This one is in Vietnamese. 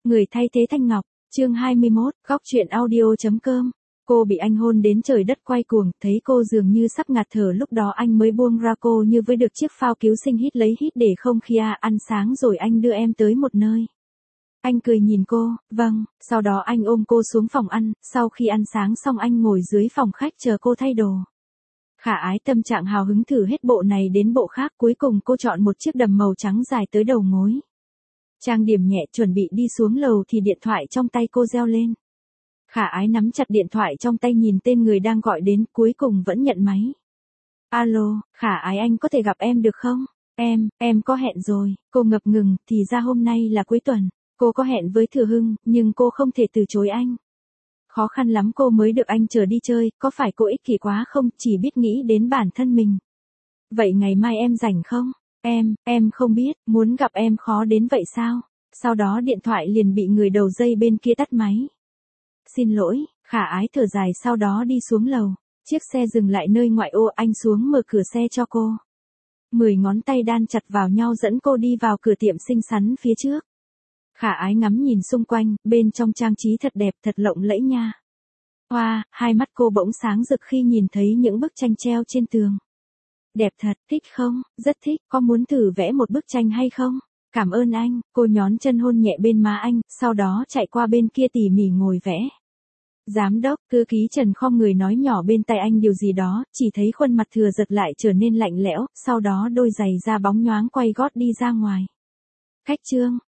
Người thay thế Thanh Ngọc, chương 21, góc truyện audio.com. Cô bị anh hôn đến trời đất quay cuồng, thấy cô dường như sắp ngạt thở, lúc đó anh mới buông ra cô như với được chiếc phao cứu sinh, hít lấy hít để không khí. Ăn sáng rồi anh đưa em tới một nơi. Anh cười nhìn cô, vâng, sau đó anh ôm cô xuống phòng ăn, sau khi ăn sáng xong anh ngồi dưới phòng khách chờ cô thay đồ. Khả Ái tâm trạng hào hứng thử hết bộ này đến bộ khác, cuối cùng cô chọn một chiếc đầm màu trắng dài tới đầu gối. Trang điểm nhẹ chuẩn bị đi xuống lầu thì điện thoại trong tay cô reo lên. Khả Ái nắm chặt điện thoại trong tay nhìn tên người đang gọi đến, cuối cùng vẫn nhận máy. Alo, Khả Ái, anh có thể gặp em được không? Em có hẹn rồi. Cô ngập ngừng, thì ra hôm nay là cuối tuần. Cô có hẹn với Thừa Hưng, nhưng cô không thể từ chối anh. Khó khăn lắm cô mới được anh chở đi chơi, có phải cô ích kỷ quá không, chỉ biết nghĩ đến bản thân mình. Vậy ngày mai em rảnh không? Em không biết, muốn gặp em khó đến vậy sao? Sau đó điện thoại liền bị người đầu dây bên kia tắt máy. Xin lỗi, Khả Ái thở dài sau đó đi xuống lầu. Chiếc xe dừng lại nơi ngoại ô, anh xuống mở cửa xe cho cô. 10 ngón tay đan chặt vào nhau dẫn cô đi vào cửa tiệm xinh xắn phía trước. Khả Ái ngắm nhìn xung quanh, bên trong trang trí thật đẹp, thật lộng lẫy nha. Hoa, hai mắt cô bỗng sáng rực khi nhìn thấy những bức tranh treo trên tường. Đẹp thật, thích không? Rất thích, có muốn thử vẽ một bức tranh hay không? Cảm ơn anh, cô nhón chân hôn nhẹ bên má anh, sau đó chạy qua bên kia tỉ mỉ ngồi vẽ. Giám đốc, thư ký Trần khom người nói nhỏ bên tai anh điều gì đó, chỉ thấy khuôn mặt Thừa giật lại trở nên lạnh lẽo, sau đó đôi giày da bóng nhoáng quay gót đi ra ngoài. Khách Trương,